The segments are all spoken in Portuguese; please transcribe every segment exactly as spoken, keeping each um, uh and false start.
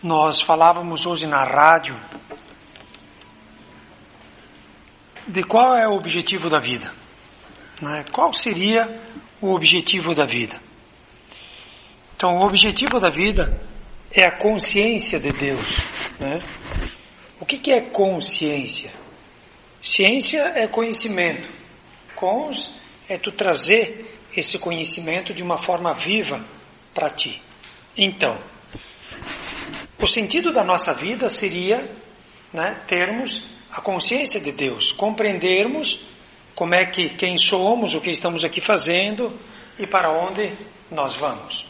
Nós falávamos hoje na rádio de qual é o objetivo da vida, né? Qual seria o objetivo da vida? Então, o objetivo da vida é a consciência de Deus, né? O que que é consciência? Ciência é conhecimento. Cons é tu trazer esse conhecimento de uma forma viva para ti. Então, o sentido da nossa vida seria, né, termos a consciência de Deus, compreendermos como é que, quem somos, o que estamos aqui fazendo e para onde nós vamos.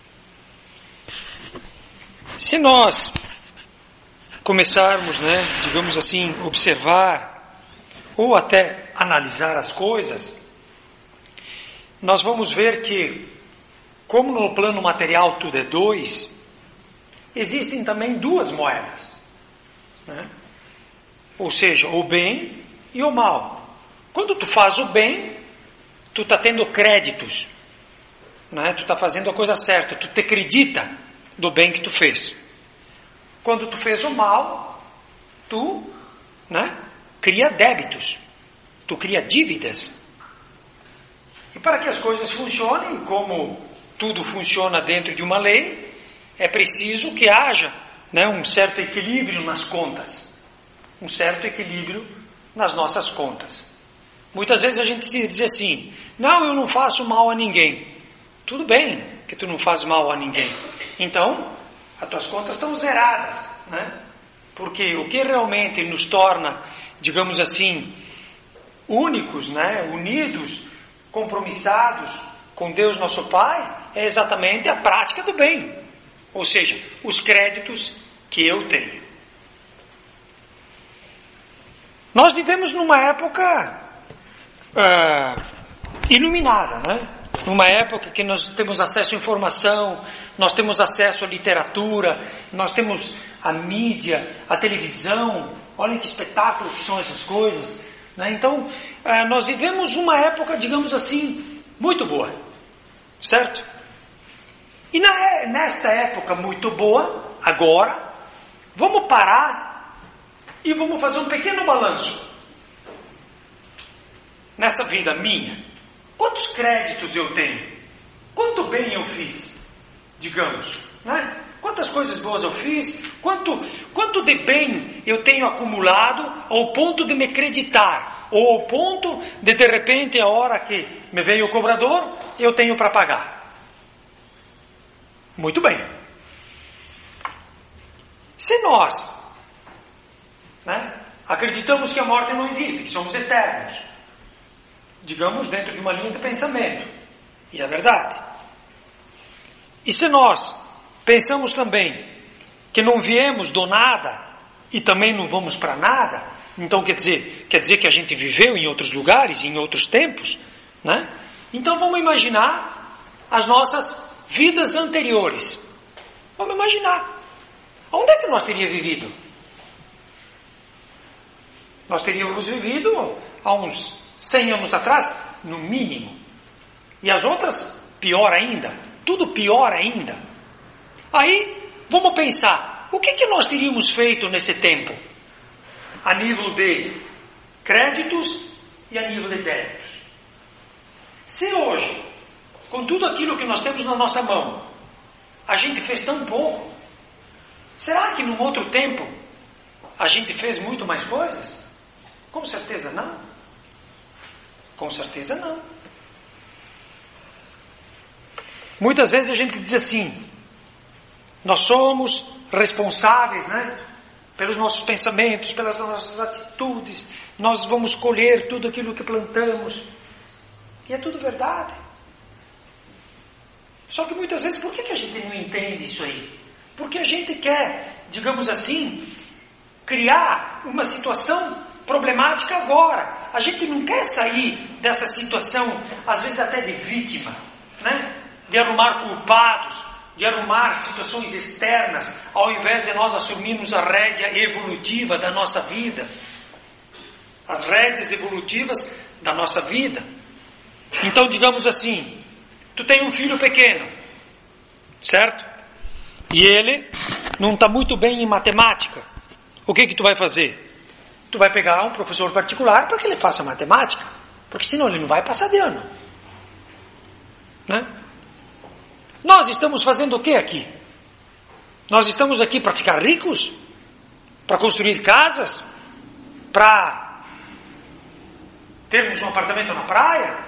Se nós começarmos, né, digamos assim, observar ou até analisar as coisas, nós vamos ver que, como no plano material tudo é dois, existem também duas moedas, né? Ou seja, o bem e o mal. Quando tu faz o bem, tu está tendo créditos, né? Tu está fazendo a coisa certa, tu te acredita do bem que tu fez. Quando tu fez o mal, tu, né, cria débitos, tu cria dívidas. E para que as coisas funcionem, como tudo funciona dentro de uma lei, é preciso que haja, né, um certo equilíbrio nas contas. Um certo equilíbrio nas nossas contas. Muitas vezes a gente se diz assim: não, eu não faço mal a ninguém. Tudo bem que tu não faz mal a ninguém. Então, as tuas contas estão zeradas, né? Porque o que realmente nos torna, digamos assim, únicos, né, unidos, compromissados com Deus nosso Pai, é exatamente a prática do bem. Ou seja, os créditos que eu tenho. Nós vivemos numa época uh, iluminada, né? Numa época que nós temos acesso à informação, nós temos acesso à literatura, nós temos a mídia, a televisão. Olhem que espetáculo que são essas coisas, né? Então, uh, nós vivemos uma época, digamos assim, muito boa, certo? E na, nesta época muito boa, agora, vamos parar e vamos fazer um pequeno balanço. Nessa vida minha, quantos créditos eu tenho? Quanto bem eu fiz, digamos, né? Quantas coisas boas eu fiz? Quanto, quanto de bem eu tenho acumulado ao ponto de me acreditar? Ou ao ponto de, de repente, a hora que me veio o cobrador, eu tenho para pagar? Muito bem. Se nós, né, acreditamos que a morte não existe, que somos eternos, digamos dentro de uma linha de pensamento, e é verdade. E se nós pensamos também que não viemos do nada e também não vamos para nada, então quer dizer, quer dizer que a gente viveu em outros lugares, em outros tempos, né? Então vamos imaginar as nossas vidas anteriores. Vamos imaginar. Onde é que nós teríamos vivido? Nós teríamos vivido há uns cem anos atrás, no mínimo. E as outras, pior ainda. Tudo pior ainda. Aí, vamos pensar, o que que nós teríamos feito nesse tempo? A nível de créditos e a nível de débitos. Se hoje, com tudo aquilo que nós temos na nossa mão, a gente fez tão pouco, será que num outro tempo a gente fez muito mais coisas? Com certeza não. Com certeza não. Muitas vezes a gente diz assim: nós somos responsáveis, né, pelos nossos pensamentos, pelas nossas atitudes, nós vamos colher tudo aquilo que plantamos. E é tudo verdade. Só que muitas vezes, por que que a gente não entende isso aí? Porque a gente quer, digamos assim, criar uma situação problemática agora. A gente não quer sair dessa situação, às vezes até de vítima, né? De arrumar culpados, de arrumar situações externas, ao invés de nós assumirmos a rédea evolutiva da nossa vida. As rédeas evolutivas da nossa vida. Então, digamos assim, tu tem um filho pequeno, certo? e ele não está muito bem em matemática, o que que tu vai fazer? Tu vai pegar um professor particular para que ele faça matemática, porque senão ele não vai passar de ano, né? Nós estamos fazendo o que aqui? Nós estamos aqui para ficar ricos? Para construir casas? Para termos um apartamento na praia?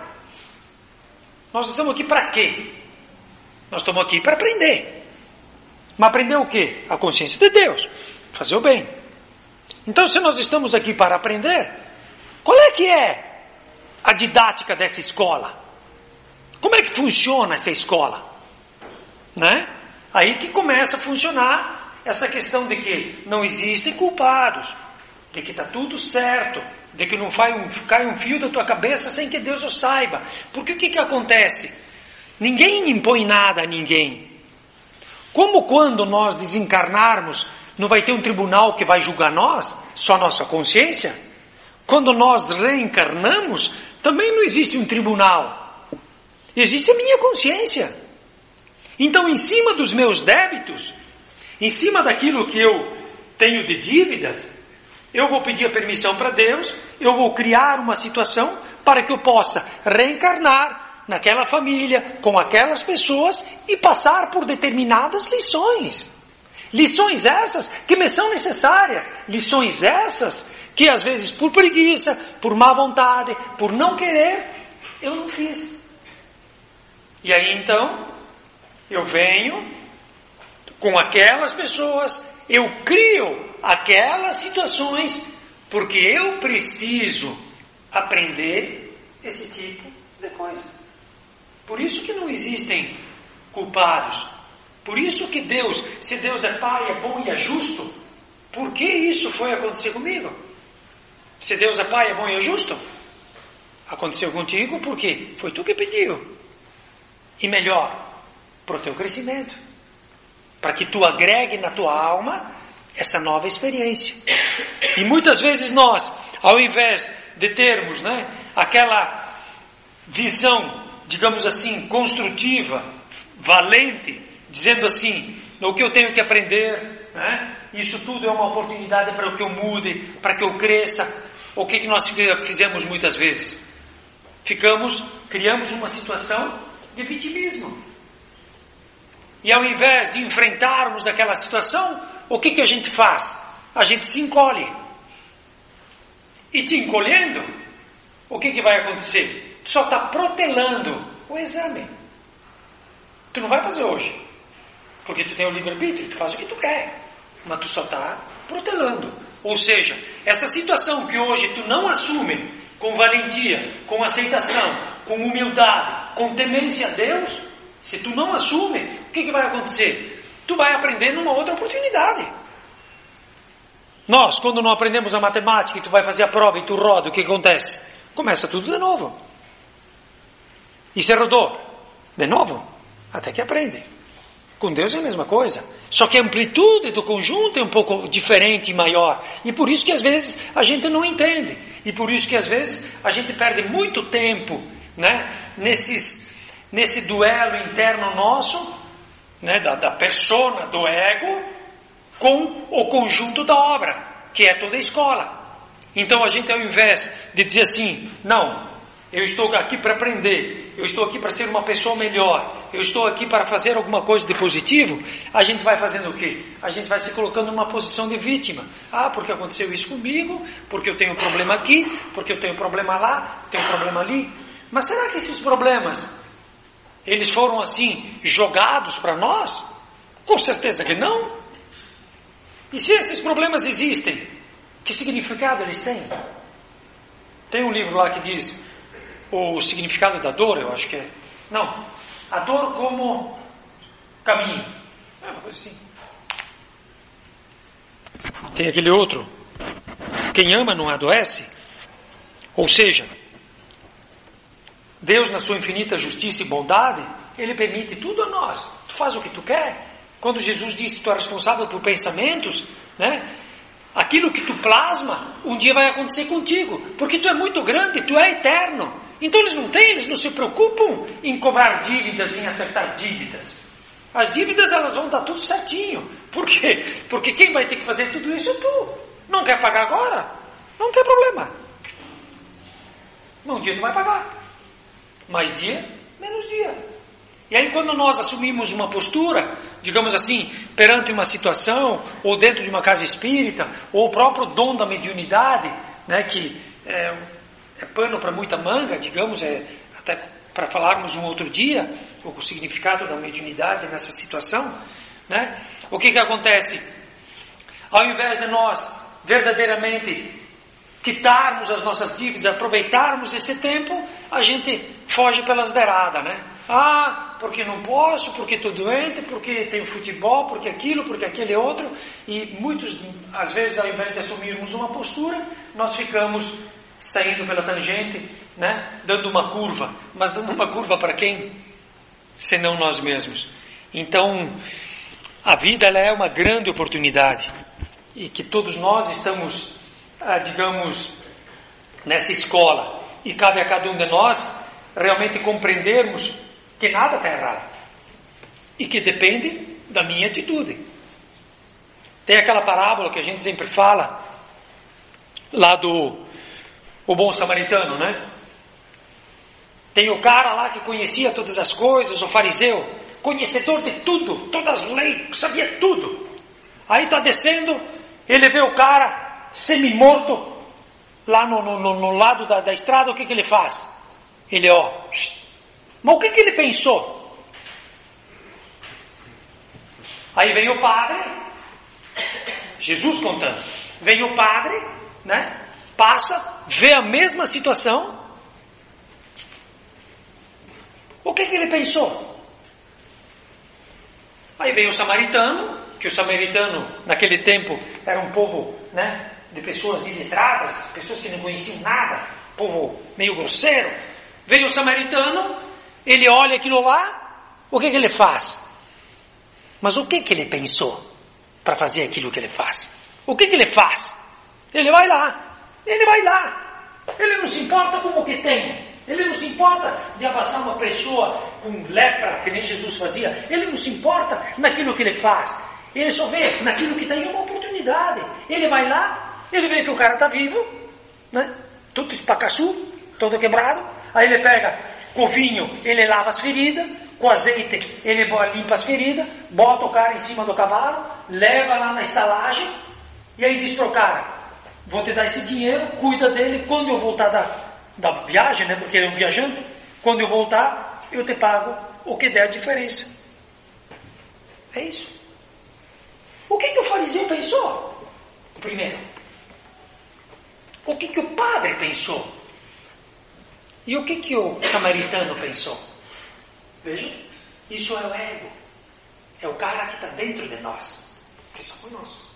Nós estamos aqui para quê? Nós estamos aqui para aprender. Mas aprender o quê? A consciência de Deus. Fazer o bem. Então, se nós estamos aqui para aprender, qual é que é a didática dessa escola? Como é que funciona essa escola? Né? Aí que começa a funcionar essa questão de que não existem culpados, de que está tudo certo, de que não vai um, cai um fio da tua cabeça sem que Deus o saiba. Porque o que, que acontece? Ninguém impõe nada a ninguém. Como quando nós desencarnarmos, não vai ter um tribunal que vai julgar nós, só a nossa consciência? Quando nós reencarnamos, também não existe um tribunal. Existe a minha consciência. Então, em cima dos meus débitos, em cima daquilo que eu tenho de dívidas, eu vou pedir a permissão para Deus, eu vou criar uma situação para que eu possa reencarnar naquela família, com aquelas pessoas e passar por determinadas lições. Lições essas que me são necessárias, lições essas que às vezes por preguiça, por má vontade, por não querer, eu não fiz. E aí então, eu venho com aquelas pessoas, eu crio aquelas situações, porque eu preciso aprender esse tipo de coisa. Por isso que não existem culpados. Por isso que Deus, se Deus é Pai, é bom e é justo, por que isso foi acontecer comigo? Se Deus é Pai, é bom e é justo, aconteceu contigo porque foi tu que pediu. E melhor, para o teu crescimento, para que tu agregue na tua alma essa nova experiência. E muitas vezes nós, ao invés de termos, né, aquela visão, digamos assim, construtiva, valente, dizendo assim, o que eu tenho que aprender, né, isso tudo é uma oportunidade para que eu mude, para que eu cresça. O que, que nós fizemos muitas vezes? Ficamos, criamos uma situação de vitimismo. E ao invés de enfrentarmos aquela situação, o que, que a gente faz? A gente se encolhe. E te encolhendo, o que, que vai acontecer? Tu só está protelando o exame. Tu não vai fazer hoje. Porque tu tem o livre-arbítrio, tu faz o que tu quer. Mas tu só está protelando. Ou seja, essa situação que hoje tu não assume com valentia, com aceitação, com humildade, com temência a Deus, se tu não assume, o que, que vai acontecer? Tu vai aprender numa outra oportunidade. Nós, quando não aprendemos a matemática e tu vai fazer a prova e tu roda, o que acontece? Começa tudo de novo. E você rodou de novo, até que aprende. Com Deus é a mesma coisa. Só que a amplitude do conjunto é um pouco diferente e maior. E por isso que às vezes a gente não entende. E por isso que às vezes a gente perde muito tempo, né, nesses... nesse duelo interno nosso, né, da, da persona, do ego, com o conjunto da obra, que é toda a escola. Então a gente, ao invés de dizer assim, não, eu estou aqui para aprender, eu estou aqui para ser uma pessoa melhor, eu estou aqui para fazer alguma coisa de positivo, a gente vai fazendo o quê? A gente vai se colocando numa posição de vítima. Ah, porque aconteceu isso comigo, porque eu tenho um problema aqui, porque eu tenho um problema lá, tenho um problema ali. Mas será que esses problemas, eles foram assim jogados para nós? Com certeza que não. E se esses problemas existem, que significado eles têm? Tem um livro lá que diz o significado da dor, eu acho que é. Não, a dor como caminho. É uma coisa assim. Tem aquele outro, quem ama não adoece. Ou seja, Deus, na sua infinita justiça e bondade, Ele permite tudo a nós. Tu faz o que tu quer. Quando Jesus disse que tu é responsável por pensamentos, né? Aquilo que tu plasma, um dia vai acontecer contigo. Porque tu é muito grande, tu é eterno. Então eles não têm, eles não se preocupam em cobrar dívidas, em acertar dívidas. As dívidas elas vão dar tudo certinho. Por quê? Porque quem vai ter que fazer tudo isso é tu. Não quer pagar agora? Não tem problema. Um dia tu vai pagar. Mais dia, menos dia. E aí quando nós assumimos uma postura, digamos assim, perante uma situação, ou dentro de uma casa espírita, ou o próprio dom da mediunidade, né, que é, é pano para muita manga, digamos, é até para falarmos um outro dia, o significado da mediunidade nessa situação, né? O que que acontece? Ao invés de nós verdadeiramente quitarmos as nossas dívidas, aproveitarmos esse tempo, a gente foge pelas beiradas, né? Ah, porque não posso, porque estou doente, porque tenho futebol, porque aquilo, porque aquele outro, e muitos, às vezes, ao invés de assumirmos uma postura, nós ficamos saindo pela tangente, né? Dando uma curva, mas dando uma curva para quem? Senão nós mesmos. Então, a vida ela é uma grande oportunidade, e que todos nós estamos, ah, digamos, nessa escola, e cabe a cada um de nós realmente compreendermos que nada está errado, e que depende da minha atitude. Tem aquela parábola que a gente sempre fala, lá do o bom samaritano, né? Tem o cara lá que conhecia todas as coisas, o fariseu, conhecedor de tudo, todas as leis, sabia tudo. Aí está descendo, ele vê o cara semi-morto, lá no, no, no, no lado da, da estrada, o que que ele faz? Ele, ó, mas o que que ele pensou? Aí vem o padre, Jesus contando, vem o padre, né? Passa, vê a mesma situação. O que que ele pensou? Aí vem o samaritano, que o samaritano naquele tempo era um povo, né, de pessoas iletradas, pessoas que não conheciam nada, povo meio grosseiro. Veio o samaritano, ele olha aquilo lá, o que que ele faz? Mas o que que ele pensou para fazer aquilo que ele faz? O que que ele faz? Ele vai lá, ele vai lá, ele não se importa com o que tem, ele não se importa de abraçar uma pessoa com lepra, que nem Jesus fazia, ele não se importa naquilo que ele faz, ele só vê naquilo que tem uma oportunidade. Ele vai lá, ele vê que o cara está vivo, né? Todo espacaçu, todo quebrado, aí ele pega com vinho, ele lava as feridas, com azeite ele limpa as feridas, bota o cara em cima do cavalo, leva lá na estalagem, e aí diz para o cara, vou te dar esse dinheiro, cuida dele, quando eu voltar da, da viagem, né, porque ele é um viajante, quando eu voltar, eu te pago o que der a diferença. É isso. O que que o fariseu pensou? Primeiro. O que que o padre pensou? E o que que o samaritano pensou? Veja, isso é o ego. É o cara que está dentro de nós, que somos nós.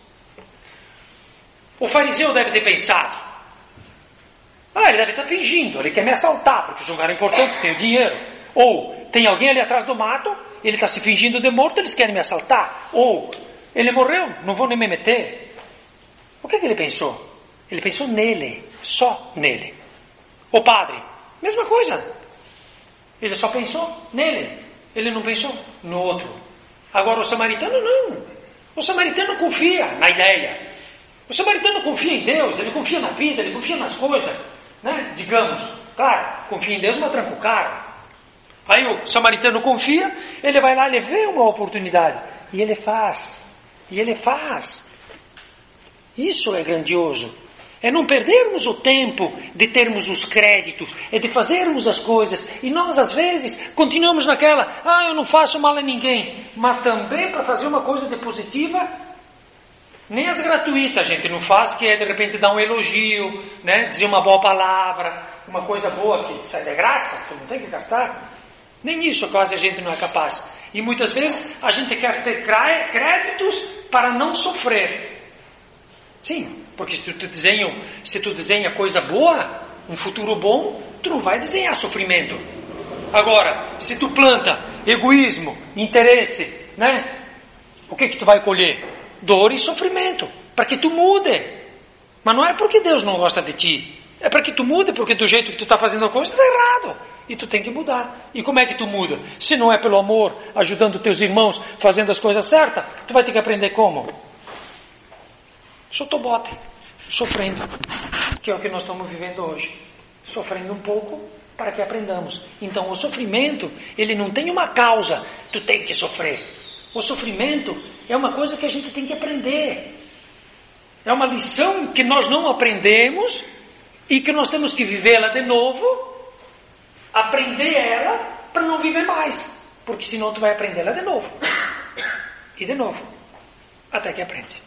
O fariseu deve ter pensado, ah, ele deve estar fingindo, ele quer me assaltar, porque esse lugar é importante, tem o dinheiro. Ou, tem alguém ali atrás do mato, ele está se fingindo de morto, eles querem me assaltar. Ou, ele morreu, não vou nem me meter. O que que ele pensou? Ele pensou nele, só nele. O padre, mesma coisa. Ele só pensou nele, ele não pensou no outro. Agora o samaritano não. O samaritano confia na ideia. O samaritano confia em Deus, ele confia na vida, ele confia nas coisas, né? Digamos, claro, confia em Deus, mas tranca o cara. Aí o samaritano confia, ele vai lá, ele vê uma oportunidade, e ele faz, e ele faz. Isso é grandioso. É não perdermos o tempo de termos os créditos, é de fazermos as coisas, e nós às vezes continuamos naquela, ah, eu não faço mal a ninguém, mas também para fazer uma coisa de positiva, nem as gratuitas a gente não faz, que é de repente dar um elogio, né? Dizer uma boa palavra, uma coisa boa que sai de graça, que não tem que gastar. Nem isso quase a gente não é capaz. E muitas vezes a gente quer ter créditos para não sofrer. Sim, porque se tu desenha, se tu desenha coisa boa, um futuro bom, tu não vai desenhar sofrimento. Agora, se tu planta egoísmo, interesse, né? O que que tu vai colher? Dor e sofrimento, para que tu mude. Mas não é porque Deus não gosta de ti, é para que tu mude, porque do jeito que tu está fazendo a coisa está errado. e tu tem que mudar. E como é que tu muda? Se não é pelo amor, ajudando teus irmãos, fazendo as coisas certas, tu vai ter que aprender como? Chotobote, sofrendo, que é o que nós estamos vivendo hoje. Sofrendo um pouco para que aprendamos. Então o sofrimento, ele não tem uma causa, tu tem que sofrer. O sofrimento é uma coisa que a gente tem que aprender. É uma lição que nós não aprendemos e que nós temos que vivê-la de novo, aprender ela para não viver mais. Porque senão tu vai aprender ela de novo. E de novo. Até que aprende.